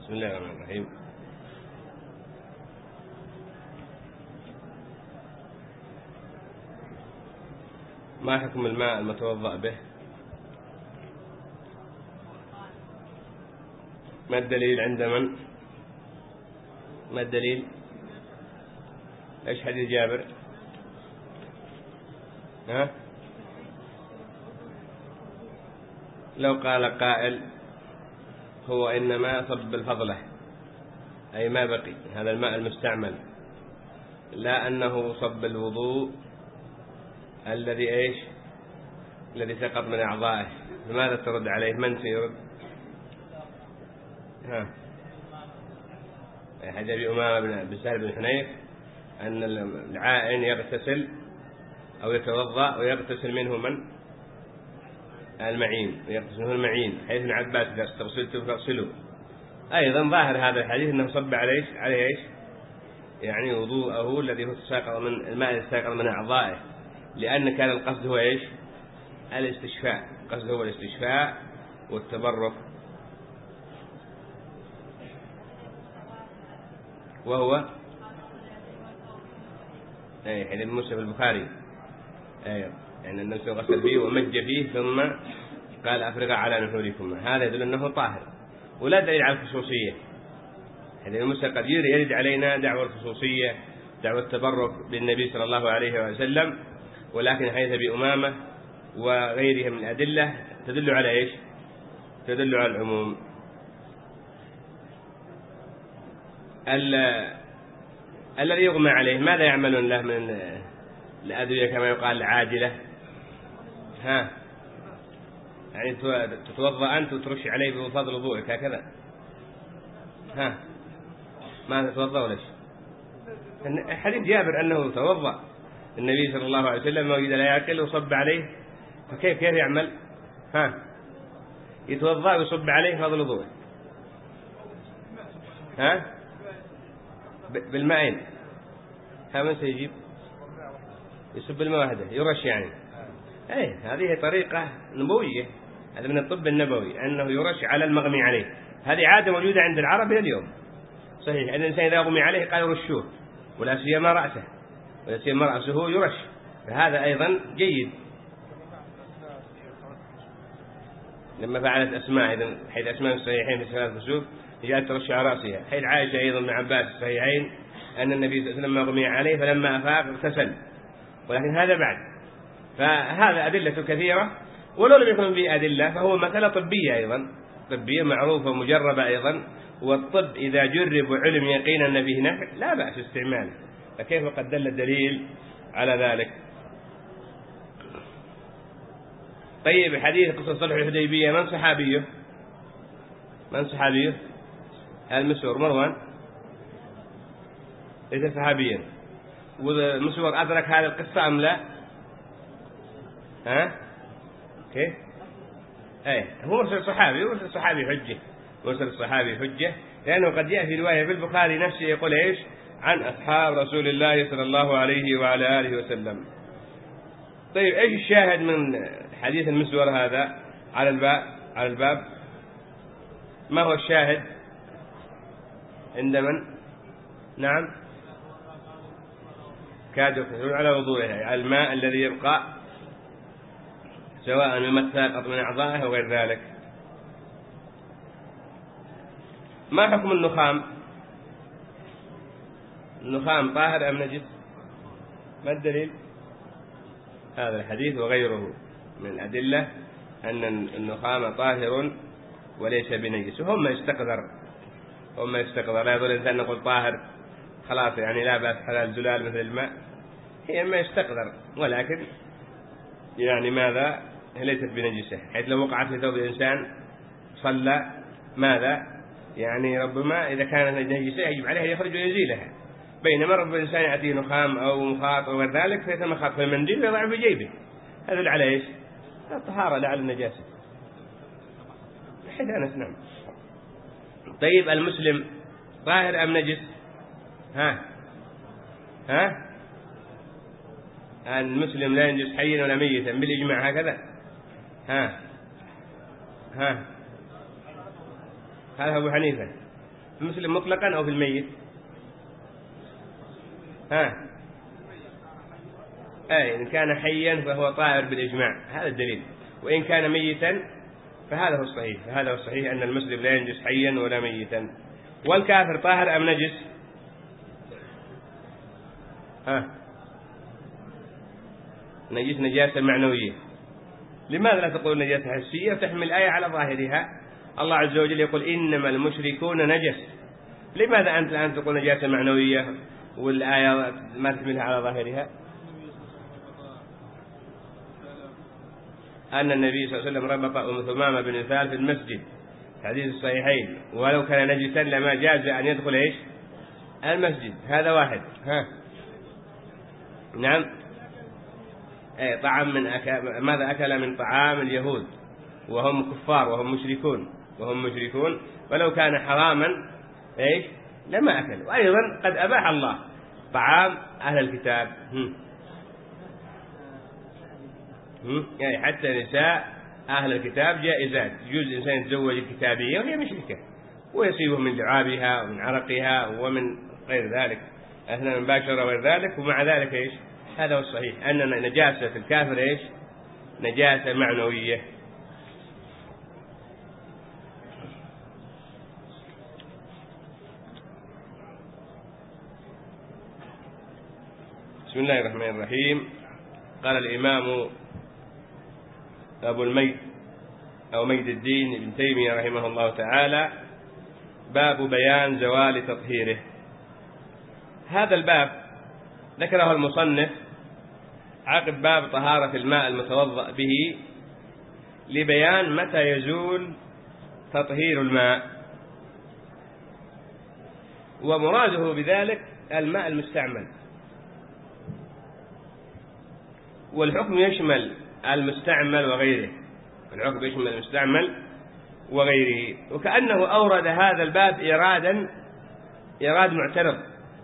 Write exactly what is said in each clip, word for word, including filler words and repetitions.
بسم الله الرحمن الرحيم. ما حكم الماء المتوضأ به؟ ما الدليل عند من؟ ما الدليل؟ ايش حديث جابر؟ ها؟ لو قال قائل هو إنما صب الفضلة أي ما بقي هذا الماء المستعمل، لا أنه صب الوضوء الذي إيش الذي سقط من أعضائه، فماذا ترد عليه؟ من سيرد؟ ها حديث أبي أمامة بن سهل بن حنيف أن العائن يغتسل أو يتوضأ ويغتسل منه من؟ المعين، يغتسل منه المعين، حيث ابن عباس إذا استغسلتم فاغسلوا. أيضا ظاهر هذا الحديث أنه صب عليه عليه إيش؟ يعني وضوءه الذي هو ساقط من الماء الساقط من أعضائه، لأن كان القصد هو إيش؟ الاستشفاء، القصد هو الاستشفاء والتبرك، وهو أي حديث موسى في البخاري أي يعني النبي غسل فيه ومج فيه ثم قال أفرغ على نحوركم، هذا يدل أنه طاهر ولا دليل على الخصوصية. حديث موسى قد يرد علينا دعوة الخصوصية، دعوة التبرك بالنبي صلى الله عليه وسلم، ولكن حديث أبي أمامة وغيرها من الأدلة تدل على إيش؟ تدل على العموم. الذي يغمى عليه ماذا يعملون له من الأدوية كما يقال العاجلة؟ ها يعني تتوضأ أنت وترش عليه بفضل وضوءك هكذا، ها ما تتوضأ ولا شيء؟ حديث جابر أنه توضأ النبي صلى الله عليه وسلم وجد لا يأكل وصب عليه، فكيف كيف يعمل؟ ها يتوضأ ويصب عليه فضل وضوءه، ها بالماءين، ها من سيجيب؟ يصب الماء واحدة يرش يعني، اي هذه طريقة نبوية، هذا من الطب النبوي أنه يرش على المغمي عليه، هذه عادة موجودة عند العرب إلى اليوم. صحيح أن الإنسان إذا أغمي عليه قال يرشوه، ولا سيما رأسه، ولا سيما رأسه يرش، فهذا أيضا جيد. لما فعلت أسماء إذن حيث أسماء الصحيحين في صلاة الكسوف جاءت ترش على رأسها، حيث عائشة أيضا من عباس الصحيحين أن النبي صلى الله عليه وسلم أغمي عليه فلما أفاق اغتسل، ولكن هذا بعد. فهذا أدلة كثيرة، ولو لم يكن به أدلة فهو مسألة طبية أيضا، طبية معروفة ومجربة أيضا، والطب إذا جرب وعلم يقينا أن به نفع لا بأس استعماله، فكيف قد دل الدليل على ذلك؟ طيب حديث قصة صلح الحديبية من صحابيه؟ من صحابيه؟ المسور مروان ليس صحابيا، والمسور أدرك هذه القصة أم لا؟ ها كيف؟ ايه هو مرسل صحابي، مرسل صحابي حجة، مرسل الصحابي حجة، لأنه قد جاء في رواية في البخاري نفسه يقول ايش؟ عن أصحاب رسول الله صلى الله عليه وعلى آله وسلم. طيب ايش الشاهد من حديث المسور هذا على الباب؟ على الباب ما هو الشاهد عند من؟ نعم كادوا يكثرون على وضوءه، على الماء الذي يبقى سواء مما ساقط من أعضائه أو غير ذلك. ما حكم النخام؟ النخام طاهر أم نجس؟ ما الدليل؟ هذا الحديث وغيره من الأدلة أن النخام طاهر وليس بنجس، وهم ما يستقذر هم ما يستقذر لا يظل الإنسان نقول طاهر خلاص يعني لا بأس حلال زلال مثل الماء، هي ما يستقذر، ولكن يعني ماذا ليست بنجسة، حيث لو وقعت في ثوب الإنسان صلى ماذا يعني ربما إذا كانت نجسة يجب عليه يخرج ويزيلها، بينما رب الإنسان يأتيه نخام أو مخاط أو غير ذلك فيتمخط في المنديل ويضع في جيبه، هذا على إيش؟ الطهارة لا على النجاسة. حتى نسمع. طيب المسلم طاهر أم نجس؟ ها ها المسلم لا ينجس حيا ولا ميتا بالإجماع هكذا، ها ها هذا أبو حنيفة، في المسلم مطلقا أو في الميت؟ ها أي إن كان حيا فهو طاهر بالإجماع، هذا الدليل. وإن كان ميتا فهذا هو الصحيح، فهذا هو الصحيح أن المسلم لا ينجس حيا ولا ميتا. والكافر طاهر أم نجس؟ ها نجس نجاسة معنوية. لماذا لا تقول نجاسة حسية وتحمل الآية على ظاهرها؟ الله عز وجل يقول إنما المشركون نجس، لماذا أنت الآن تقول نجاسة معنوية والآية ما تحملها على ظاهرها؟ أن النبي صلى الله عليه وسلم ربط أم ثمامة بن أثال في المسجد، حديث الصحيحين، ولو كان نجسا لما جاز أن يدخل إيش المسجد. هذا واحد. ها نعم أي طعام من أكل، ماذا أكل من طعام اليهود وهم كفار وهم مشركون وهم مشركون ولو كان حراما إيش لما أكل. وأيضا قد أباح الله طعام أهل الكتاب، هم. هم. يعني حتى نساء أهل الكتاب جائزات، يجوز الإنسان يتزوج الكتابية وهي مشركة ويصيبه من لعابها ومن عرقها ومن غير ذلك أثناء المباشرة وغير ذلك. ومع ذلك إيش هذا هو الصحيح أن نجاسة الكافر إيش نجاسة معنوية. بسم الله الرحمن الرحيم. قال الإمام أبو الميد أو ميد الدين ابن تيمية رحمه الله تعالى: باب بيان زوال تطهيره. هذا الباب ذكره المصنف عقب باب طهارة الماء المتوضأ به لبيان متى يزول تطهير الماء، ومراده بذلك الماء المستعمل، والحكم يشمل المستعمل وغيره، الحكم يشمل المستعمل وغيره. وكأنه أورد هذا الباب إرادا إراد معترض،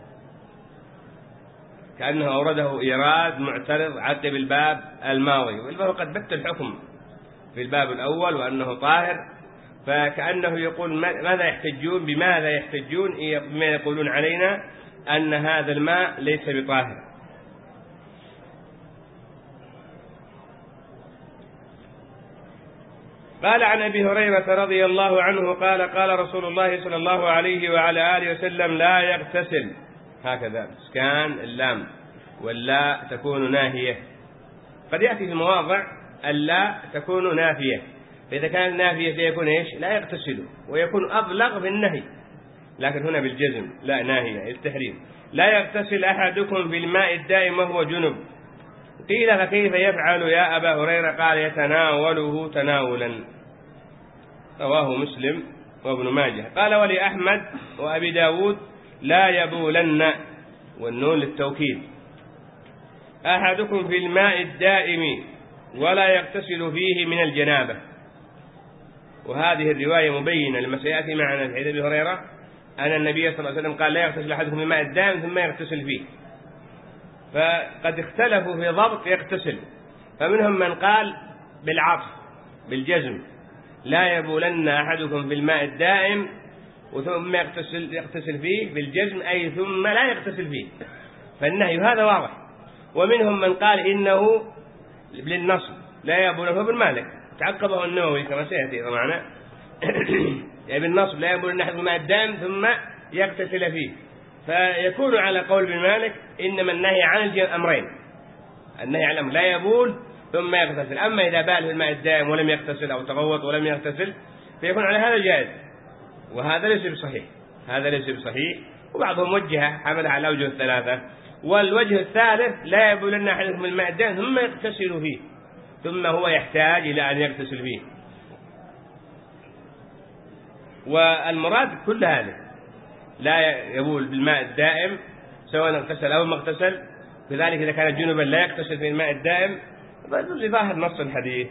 كأنه أورده إيراد معترض عقب الباب الماضي، والباب قد بت الحكم في الباب الأول وأنه طاهر، فكأنه يقول ماذا يحتجون بماذا يحتجون بما يقولون علينا أن هذا الماء ليس بطاهر. قال عن أبي هريرة رضي الله عنه قال: قال رسول الله صلى الله عليه وعلى آله وسلم: لا يغتسل، هكذا إسكان اللام واللا تكون ناهية، قد يأتي في مواضع اللا تكون نافية، فإذا كانت نافية سيكون إيش لا يغتسل، ويكون أبلغ في النهي، لكن هنا بالجزم لا ناهية التحريم. لا يغتسل أحدكم في الماء الدائم وهو جنب. قيل: فكيف يفعل يا أبا هريرة؟ قال: يتناوله تناولا. رواه مسلم وابن ماجه. قال: ولأحمد وأبي داود: لا يبولن، والنون للتوكيد، أحدكم في الماء الدائم ولا يغتسل فيه من الجنابة. وهذه الرواية مبينة لما سيأتي معنا في حديث أبي هريرة أن النبي صلى الله عليه وسلم قال: لا يغتسل أحدكم في الماء الدائم ثم يغتسل فيه، فقد اختلفوا في ضبط يغتسل، فمنهم من قال بالعطف بالجزم: لا يبولن أحدكم في الماء الدائم وثم يغتسل, يغتسل فيه بالجزم، أي ثم لا يغتسل فيه، فالنهي هذا واضح. ومنهم من قال إنه للنصب: لا يبولن، هو بالمالك تعقبه النووي كما سيأتي معنا يعني بالنصب: لا يبولن أحدكم في الماء الدائم ثم يغتسل فيه، فيكون على قول ابن مالك إنما النهي عن الأمرين، النهي عن الأمر لا يبول ثم يغتسل. أما إذا بال في الماء الدائم ولم يغتسل أو تغوط ولم يغتسل فيكون على هذا جائز، وهذا ليس بصحيح، هذا ليس بصحيح. وبعضهم وجه حمل على الأوجه الثلاثة. والوجه الثالث: لا يبولن أحدكم في الماء الدائم ثم يغتسل فيه، ثم هو يحتاج إلى أن يغتسل فيه. والمراد كل هذا: لا يبول بالماء الدائم سواء اغتسل أو ما اغتسل، كذلك إذا كان جنبا لا يغتسل في الماء الدائم، لظاهر نص الحديث.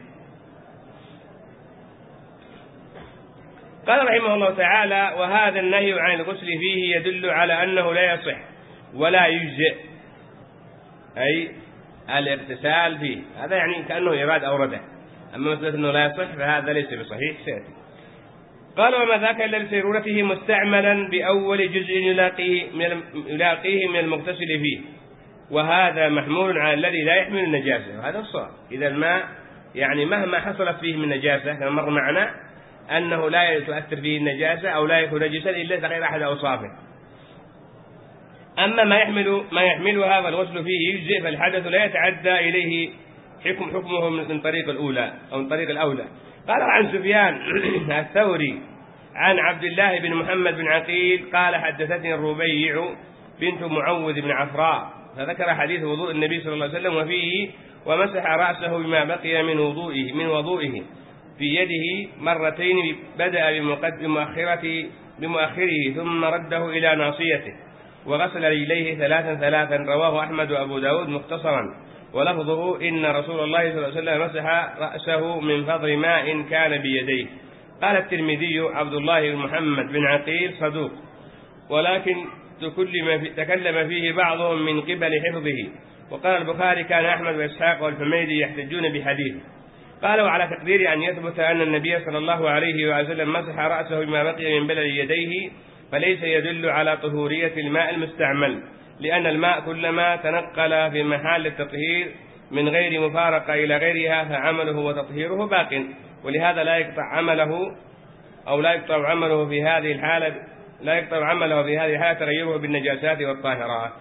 قال رحمه الله تعالى: وهذا النهي عن الغسل فيه يدل على أنه لا يصح ولا يجزئ، أي الاغتسال فيه، هذا يعني كأنه إراد أورده. أما مسألة أنه لا يصح فهذا ليس بصحيح، سيأتي. قال وما ذاك إلا لسيرورته مستعملا بأول جزء يلاقيه من يلاقيه من المغتسل فيه، وهذا محمول على الذي لا يحمل النجاسة، وهذا الصواب. إذا الماء يعني مهما حصلت فيه من نجاسة كما مر معنا أنه لا تؤثر فيه النجاسة أو لا يكون نجسا إلا تغير أحد أوصافه. أما ما يحمل ما يحملها فالغسل فيه يجزئ، فالحدث لا يتعدى إليه حكم حكمه من طريق الأولى أو من طريق الأولى. قال عن سفيان الثوري عن عبد الله بن محمد بن عقيل قال حدثتني الربيع بنت معوذ بن عفراء، فذكر حديث وضوء النبي صلى الله عليه وسلم وفيه ومسح رأسه بما بقي من وضوئه من وضوئه في يده مرتين، بدأ بمؤخرة بمؤخره ثم رده إلى ناصيته، وغسل رجليه ثلاثا ثلاثا. رواه أحمد وأبو داود مختصرا، ولفظه إن رسول الله صلى الله عليه وسلم مسح رأسه من فضل ماء كان بيديه. قال الترمذي عبد الله بن محمد بن عقيل صدوق، ولكن تكلم فيه بعضهم من قبل حفظه. وقال البخاري كان أحمد وإسحاق والحميدي يحتجون بحديثه. قالوا على تقدير أن يثبت أن النبي صلى الله عليه وسلم مسح رأسه بما بقي من بلل يديه، فليس يدل على طهورية الماء المستعمل، لأن الماء كلما تنقل في محل التطهير من غير مفارقة إلى غيرها فعمله وتطهيره باق، ولهذا لا يقطع عمله أو لا يقطع عمله في هذه الحالة لا يقطع عمله في هذه الحالة تغيره بالنجاسات والطاهرات.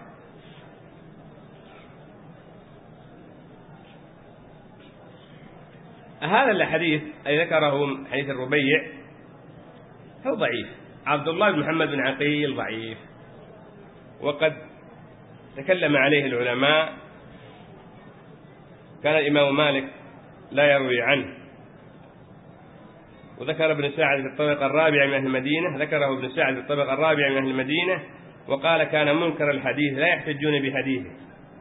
هذا الحديث أي ذكره حديث الربيع هو ضعيف. عبد الله بن محمد بن عقيل ضعيف، وقد تكلم عليه العلماء. كان الإمام مالك لا يروي عنه، وذكر ابن سعد في الطبقة الرابعة من أهل المدينة ذكره ابن سعد في الطبقة الرابعة من أهل المدينة وقال كان منكر الحديث لا يحتجون بحديثه.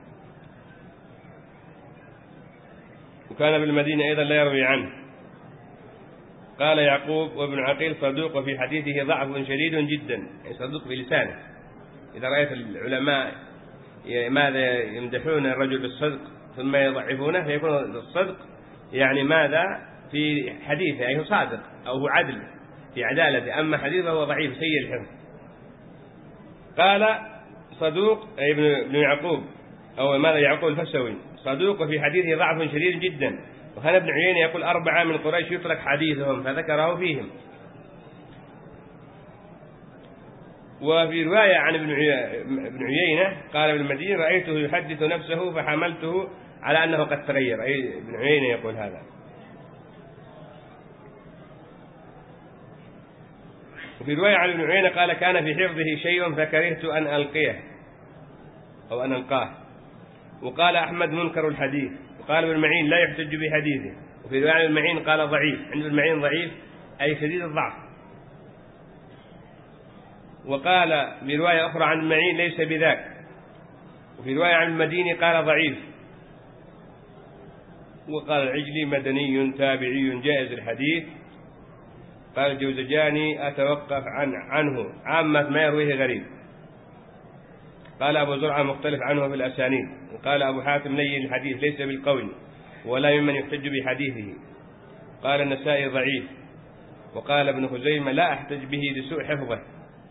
وكان بالمدينة أيضا لا يروي عنه. قال يعقوب وابن عقيل صدوق وفي حديثه ضعف شديد جدا، يعني صدوق بلسانه. إذا رأيت العلماء ماذا يمدحون الرجل بالصدق ثم يضعفونه فيكون الصدق يعني ماذا في حديثه، أي هو صادق أو هو عدل في عدالته، أما حديثه هو ضعيف سيء الحفظ. قال صدوق أي ابن يعقوب أو ماذا يعقوب الفسوي صدوق وفي حديثه ضعف شديد جدا. وكان ابن عيينة يقول أربعة من قريش يترك حديثهم فذكره فيهم. وفي رواية عن ابن عيينة قال ابن المدينة رأيته يحدث نفسه فحملته على أنه قد تغير، أي ابن عيينة يقول هذا. وفي رواية عن ابن عيينة قال كان في حفظه شيء فكرهت أن ألقيه أو أن ألقاه. وقال أحمد منكر الحديث. وقال ابن معين لا يحتج بحديثه. وفي رواية ابن معين قال ضعيف، عند ابن معين ضعيف أي شديد الضعف. وقال برواية أخرى عن ابن معين ليس بذاك. وفي رواية عن المديني قال ضعيف. وقال العجلي مدني تابعي جائز الحديث. قال الجوزجاني أتوقف عن عنه عامة ما يرويه غريب. قال أبو زرعة مختلف عنه في الأسانيد. وقال أبو حاتم لين الحديث ليس بالقول ولا ممن يحتج بحديثه. قال النسائي ضعيف. وقال ابن خزيمة لا أحتج به لسوء حفظه.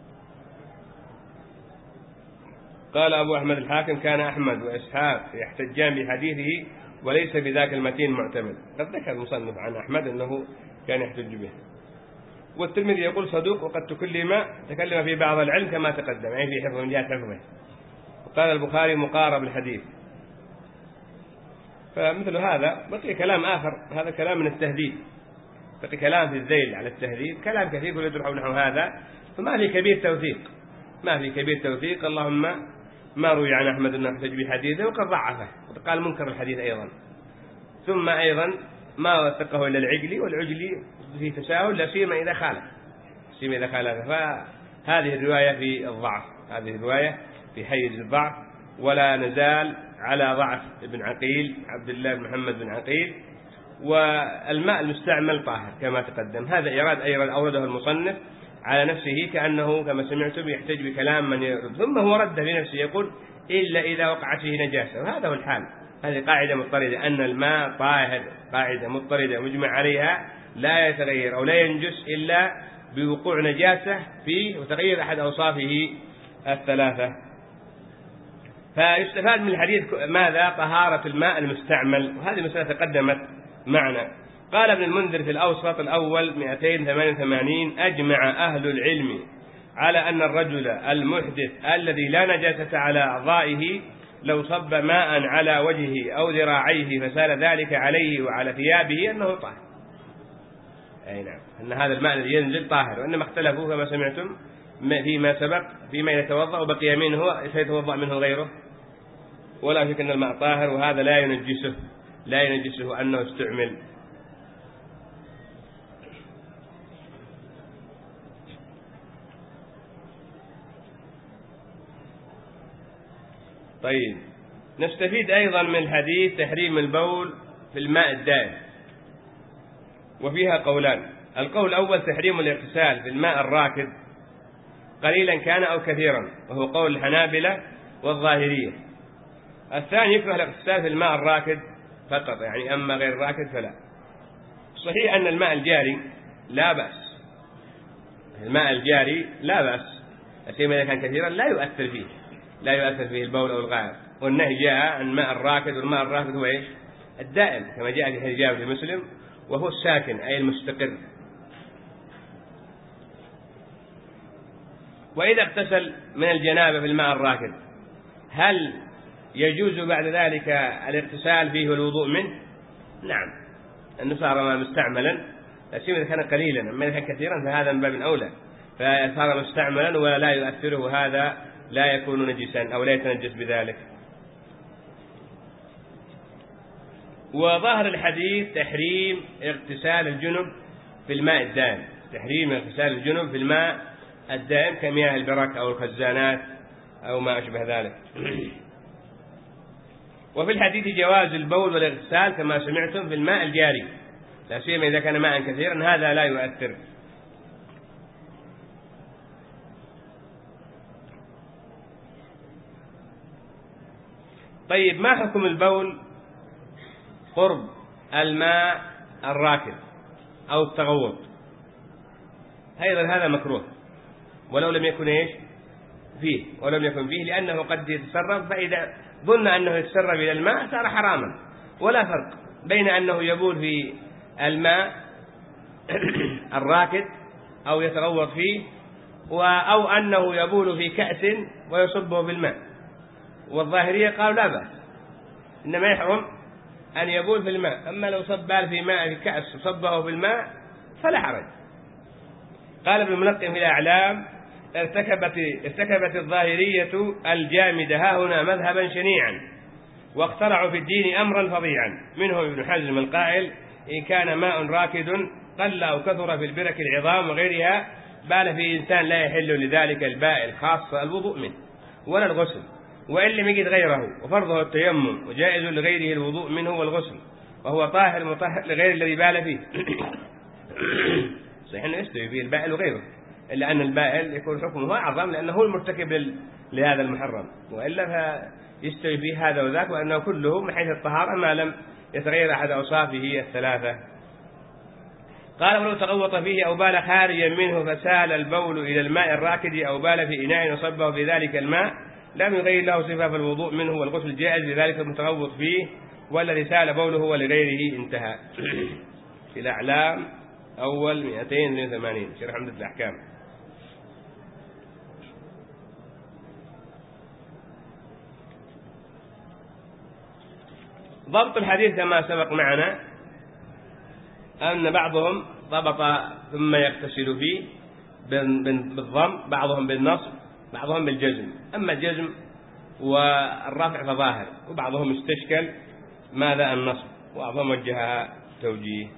قال أبو أحمد الحاكم كان أحمد وإسحاق يحتجان بحديثه وليس بذاك المتين معتمد. قد ذكر المصنف عن أحمد أنه كان يحتج به. والترمذي يقول صدوق وقد تكلم تكلم في بعض العلم كما تقدم، يعني في حفظه من جهة حفظه. وقال البخاري مقارب الحديث. فمثل هذا بقي كلام آخر، هذا كلام من التهذيب، بقي كلام في الذيل على التهذيب، كلام كثير يدرح نحو هذا، فما في كبير توثيق، ما في كبير توثيق. اللهم ما روي عن أحمد أنه يحتج بحديثه وقد ضعفه وقال منكر الحديث أيضا. ثم أيضا ما وثقه إلا العجلي، والعجلي في تساهل لا سيما إذا خالف سيما إذا خالف فهذه الرواية في الضعف، هذه الرواية في حيز الضعف. ولا نزال على ضعف ابن عقيل عبد الله بن محمد بن عقيل. والماء المستعمل طاهر كما تقدم. هذا إيراد أيضا أورده المصنف على نفسه كأنه كما سمعتم يحتج بكلام من يرد، ثم هو رد في نفسه يقول إلا إذا وقعت فيه نجاسة، وهذا هو الحال. هذه قاعدة مضطردة أن الماء طاهر، قاعدة مضطردة مجمع عليها لا يتغير أو لا ينجس إلا بوقوع نجاسة فيه وتغير أحد أوصافه الثلاثة. فيستفاد من الحديث ماذا؟ طهارة الماء المستعمل، وهذه مسألة تقدمت معنا. قال ابن المنذر في الأوسط الأول مئتين وثمانية وثمانين: أجمع أهل العلم على أن الرجل المحدث الذي لا نجاسة على أعضائه لو صب ماء على وجهه أو ذراعيه فسال ذلك عليه وعلى ثيابه أنه طاهر. أي نعم، أن هذا الماء الذي ينزل طاهر، وإنما اختلفوا كما سمعتم فيما سبق فيما يتوضأ وبقي منه سيتوضأ منه غيره، ولا شك أن الماء طاهر وهذا لا ينجسه لا ينجسه أنه استعمل. طيب، نستفيد أيضا من الحديث تحريم البول في الماء الدائم، وفيها قولان. القول الأول تحريم الاغتسال في الماء الراكد قليلا كان أو كثيرا، وهو قول الحنابلة والظاهرية. الثاني يكره الاغتسال في الماء الراكد فقط، يعني أما غير الراكد فلا. صحيح أن الماء الجاري لا بأس، الماء الجاري لا بأس، لكن إذا كان كثيرا لا يؤثر فيه لا يؤثر فيه البول أو الغائط. والنهي جاء عن الماء الراكد، والماء الراكد هو إيش؟ الدائم، كما جاء في حديث جابر مسلم، وهو الساكن أي المستقر. وإذا اغتسل من الجنابة في الماء الراكد هل يجوز بعد ذلك الاغتسال فيه والوضوء منه؟ نعم، أنه صار ما مستعملا، لكن إذا كان قليلا. أما إذا كان كثيرا فهذا من باب أولى، فصار مستعملا ولا يؤثره، هذا لا يكون نجسا أو لا يتنجس بذلك. وظاهر الحديث تحريم اغتسال الجنب في الماء الدائم، تحريم اغتسال الجنب في الماء الدائم كمياه البرك أو الخزانات أو ما أشبه ذلك. وفي الحديث جواز البول والاغتسال كما سمعتم في الماء الجاري، لا سيما إذا كان ماء كثيرا، هذا لا يؤثر. طيب، ما حكم البول قرب الماء الراكد أو التغوط؟ أيضا هذا مكروه ولو لم يكن إيش فيه ولم يكن فيه لأنه قد يتسرب، فإذا ظن أنه يتسرب إلى الماء صار حراما. ولا فرق بين أنه يبول في الماء الراكد أو يتغوط فيه أو أنه يبول في كأس ويصبه بالماء. والظاهرية قالوا لا بأس، إنما يحرم أن يبول في الماء. أما لو صب بال في ماء في كأس وصبه بالماء فلا حرج. قال ابن الملقن في الأعلام: ارتكبت ارتكبت الظاهرية الجامدة ها هنا مذهبا شنيعا، واخترعوا في الدين أمرا فظيعا. منهم ابن حزم القائل: إن كان ماء راكد قل أو كثر في البرك العظام وغيرها بال في إنسان لا يحل لذلك البائل خاصة الوضوء منه ولا الغسل، وإن لم يجد غيره، وفرضه التيمم، وجائز لغيره الوضوء منه والغسل، وهو طاهر مطهر لغير الذي بال فيه. صحيح أنه يستوي فيه البائل وغيره، إلا أن البائل يكون حكمه أعظم لأنه هو المرتكب لهذا المحرم، وإلا فيستوي فيه هذا وذاك، وأنه كله من حيث الطهارة ما لم يتغير أحد أوصافه الثلاثة. قال: ولو تغوط فيه أو بال خارجا منه فسال البول إلى الماء الراكد أو بال في إناء وصبه في ذلك الماء لم يغير له صفة الوضوء منه والغسل جائز لذلك المتغوط فيه، والذي سال بوله ولغيره. انتهى. في الأعلام أول مئتين واثنين وثمانين، شرح عمدة الأحكام. ضبط الحديث كما سبق معنا أن بعضهم ضبط ثم يغتسل فيه بالضم، بعضهم بالنصب، بعضهم بالجزم. أما الجزم والرفع فظاهر، وبعضهم استشكل ماذا النصب، وبعضهم وجهها توجيه.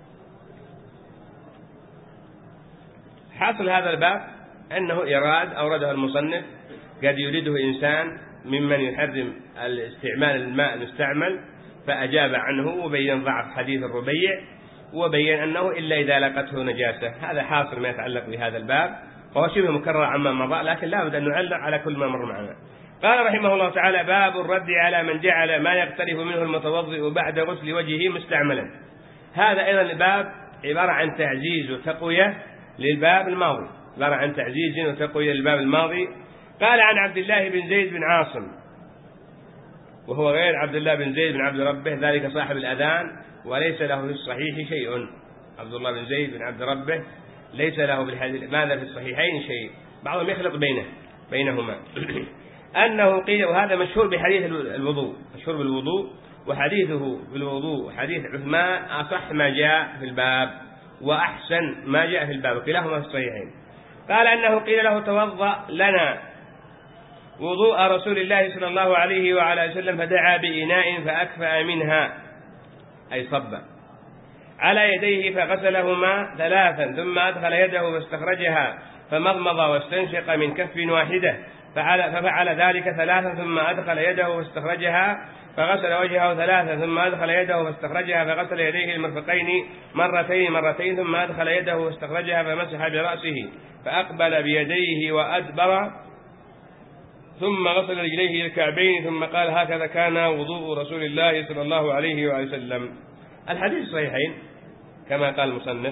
حاصل هذا الباب أنه إراد أورده المصنف قد يريده إنسان ممن يحرم الاستعمال الماء المستعمل فأجاب عنه، وبين ضعف حديث الربيع، وبين أنه إلا إذا لقته نجاسة. هذا حاصل ما يتعلق بهذا الباب، وهو شبه مكرر عما مضى، لكن لا بد أن نعلق على كل ما مر معنا. قال رحمه الله تعالى: باب الرد على من جعل ما يقترف منه المتوضئ بعد غسل وجهه مستعملا. هذا أيضا الباب عبارة عن تعزيز وتقوية للباب الماضي، عبارة عن تعزيز وتقوية للباب الماضي. قال عن عبد الله بن زيد بن عاصم، وهو غير عبد الله بن زيد بن عبد ربه، ذلك صاحب الأذان، وليس له في الصحيح شيء. عبد الله بن زيد بن عبد ربه ليس له في الحديث ماذا في الصحيحين شيء، بعضهم يخلط بينه بينهما. أنه قيل، وهذا مشهور بحديث الوضوء، مشهور بالوضوء، وحديثه بالوضوء حديث عثمان أصح ما جاء في الباب وأحسن ما جاء في الباب، كلاهما في الصحيحين. قال أنه قيل له توضأ لنا وضوء رسول الله صلى الله عليه وعلى وسلم، فدعا بإناء فأكفأ منها، أي صب على يديه فغسلهما ثلاثا، ثم أدخل يده فاستخرجها فمضمض واستنشق من كف واحدة، ففعل ذلك ثلاثا، ثم أدخل يده فاستخرجها فغسل وجهه ثلاثا، ثم أدخل يده فاستخرجها فغسل يديه المرفقين مرتين مرتين، ثم أدخل يده فاستخرجها فمسح برأسه فأقبل بيديه وأدبر، ثم غسل رجليه الكعبين، ثم قال هكذا كان وضوء رسول الله صلى الله عليه وسلم. الحديث صحيحين كما قال المصنف،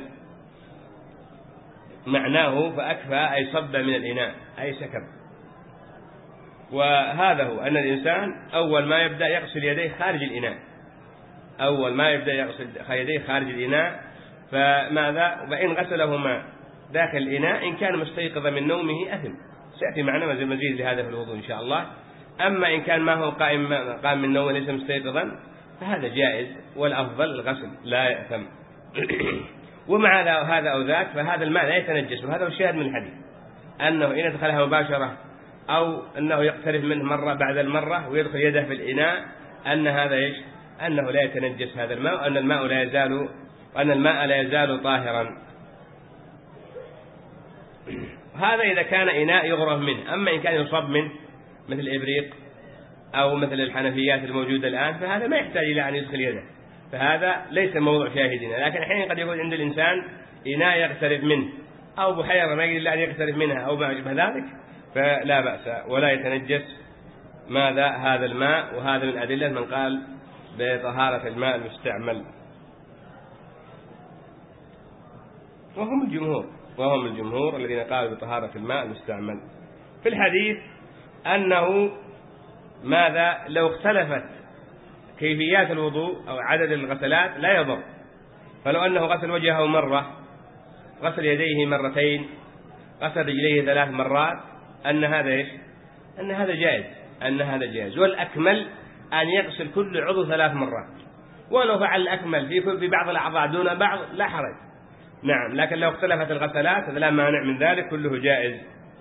معناه فأكفى أي صب من الإناء أي سكب. وهذا هو أن الإنسان أول ما يبدأ يغسل يديه خارج الإناء، أول ما يبدأ يغسل يديه خارج الإناء، فماذا؟ وإن غسلهما داخل الإناء إن كان مستيقظا من نومه أثم، سيأتي معنا مزيد لهذا في الوضوء إن شاء الله. أما إن كان ما هو قائم قام من نومه ليس مستيقظا فهذا جائز، والأفضل الغسل لا يأثم. ومع هذا أو ذاك فهذا الماء لا يتنجس، وهذا هو الشاهد من الحديث، أنه إن دخلها مباشرة أو أنه يقترف منه مرة بعد المرة ويدخل يده في الإناء، أن هذا إيش؟ أنه لا يتنجس هذا الماء، وأن الماء لا يزال وأن الماء لا يزال طاهرا. هذا إذا كان إناء يغرف منه. أما إن كان يصب منه مثل الإبريق أو مثل الحنفيات الموجودة الآن فهذا ما يحتاج إلى أن يدخل يده، فهذا ليس موضوع شاهدنا. لكن أحيانا قد يكون عند الإنسان إناء يقترب منه أو بحيرة ما يجد إلا أن يقترب منها أو ما شابه ذلك، فلا بأس ولا يتنجس ماذا هذا الماء. وهذا من أدلة من قال بطهارة الماء المستعمل، وهم الجمهور وهم الجمهور الذين قالوا بطهارة الماء المستعمل. في الحديث أنه ماذا لو اختلفت كيفيات الوضوء أو عدد الغسلات لا يضر، فلو أنه غسل وجهه مرة، غسل يديه مرتين، غسل رجليه ثلاث مرات، أن هذا إيش؟ أن هذا جائز، أن هذا جائز. والأكمل أن يغسل كل عضو ثلاث مرات، ولو فعل الأكمل في في بعض الأعضاء دون بعض لا حرج. نعم، لكن لو اختلفت الغسلات فلا مانع من ذلك، كله جائز.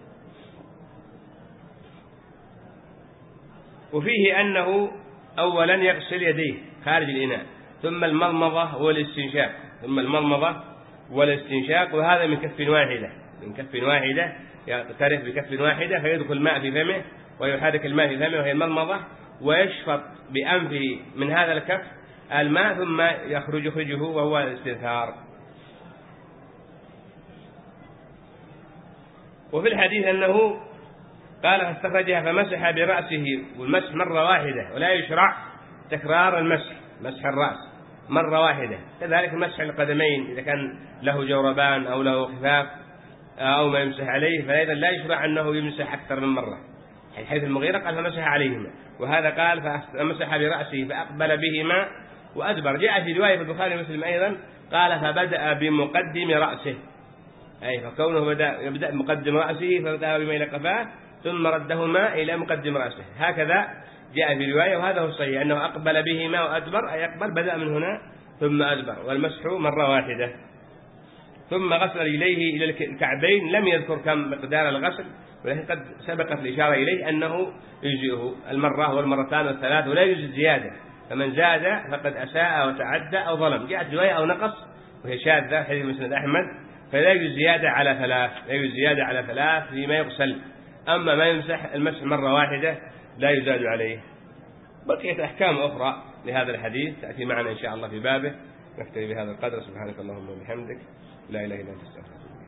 وفيه أنه أولا يغسل يديه خارج الإناء، ثم المضمضة والاستنشاق، ثم المضمضة والاستنشاق، وهذا من كف واحدة، من كف واحدة يقترف بكف واحدة فيدخل الماء في فمه ويحرك الماء في فمه وهي المضمضة، ويشفط بأنفه من هذا الكف الماء ثم يخرج يخرجه وهو الاستنثار. وفي الحديث أنه قال فاستخرجها فمسح برأسه، والمسح مرة واحدة ولا يشرع تكرار المسح، مسح الرأس مرة واحدة. كذلك مسح القدمين إذا كان له جوربان أو له خفاف أو ما يمسح عليه، فأيضا لا يشرع أنه يمسح أكثر من مرة، حيث المغيرة قال فمسح عليهما، وهذا قال فمسح برأسه فأقبل بهما وأدبر. جاء في رواية في البخاري ومسلم أيضا قال فبدأ بمقدم رأسه، أي فكونه بدأ يبدأ مقدم رأسه فبدأ بما إلى قفاه ثم ردهما إلى مقدم رأسه، هكذا جاء في رواية. وهذا هو الصحيح أنه أقبل بهما وأدبر، أي أقبل بدأ من هنا ثم أدبر، والمسح مرة واحدة. ثم غسل رجليه إلى الكعبين، لم يذكر كم مقدار الغسل، ولكن قد سبقت الإشارة إليه أنه يجزئه المرة والمرتان والثلاث ولا يجزئ زيادة، فمن زاد فقد أساء وتعدى أو ظلم. جاءت رواية أو نقص وهي شاذة حديث مسند أحمد، فلا يجوز زيادة على ثلاث، لا يجوز زيادة على ثلاث فيما يغسل. أما ما يمسح المسح مرة واحدة لا يزاد عليه. بقيت أحكام أخرى لهذا الحديث تأتي معنا إن شاء الله في بابه. نكتفي بهذا القدر. سبحانك اللهم وبحمدك، لا إله إلا أنت، استغفرك.